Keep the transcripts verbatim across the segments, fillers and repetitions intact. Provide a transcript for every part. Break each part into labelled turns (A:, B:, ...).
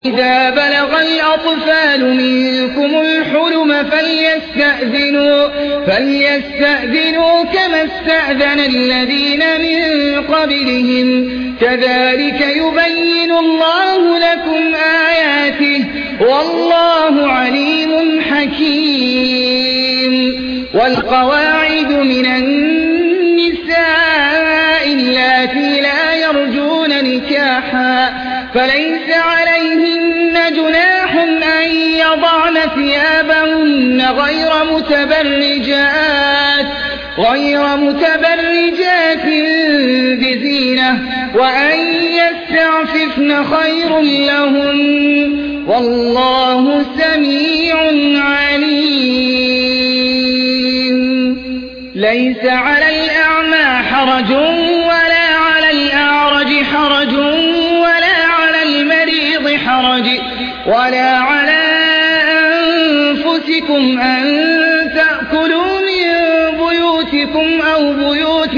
A: إذا بلغ الأطفال منكم الحلم فليستأذنوا, فليستأذنوا كما استأذن الذين من قبلهم كذلك يبين الله لكم آياته والله عليم حكيم. والقواعد من النساء اللاتي لا يرجون نكاحا فليس عليهن جناح أن يضعن ثيابهن غير متبرجات غير متبرجات بزينة وأن يستعففن خير لهن والله سميع عليم. ليس على الأعمى حرج ولا على الأعرج حرج ولا على المريض حرج ولا على أنفسكم أن تأكلوا من بيوتكم أو بيوت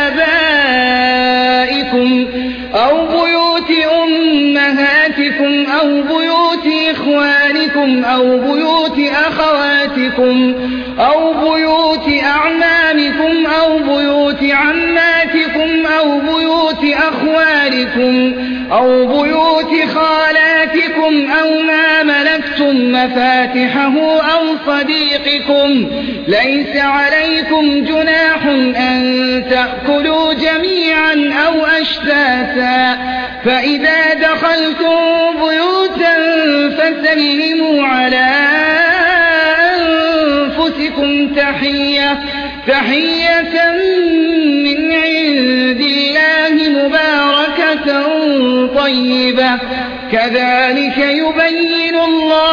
A: آبائكم أو بيوت أمهاتكم أو بيوت إخوانكم أو بيوت أخواتكم أو بيوت أعمامكم أو بيوت عماتكم أو بيوت أخوالكم أو بيوت خالاتكم أو ما ملكتم مفاتحه أو صديقكم. ليس عليكم جناح أن تأكلوا جميعا أو أشتاتا فإذا دخلتم بيوتا فسلموا على أنفسكم تحية, تحية من عند الله مباركة طيبة كذلك يبين الله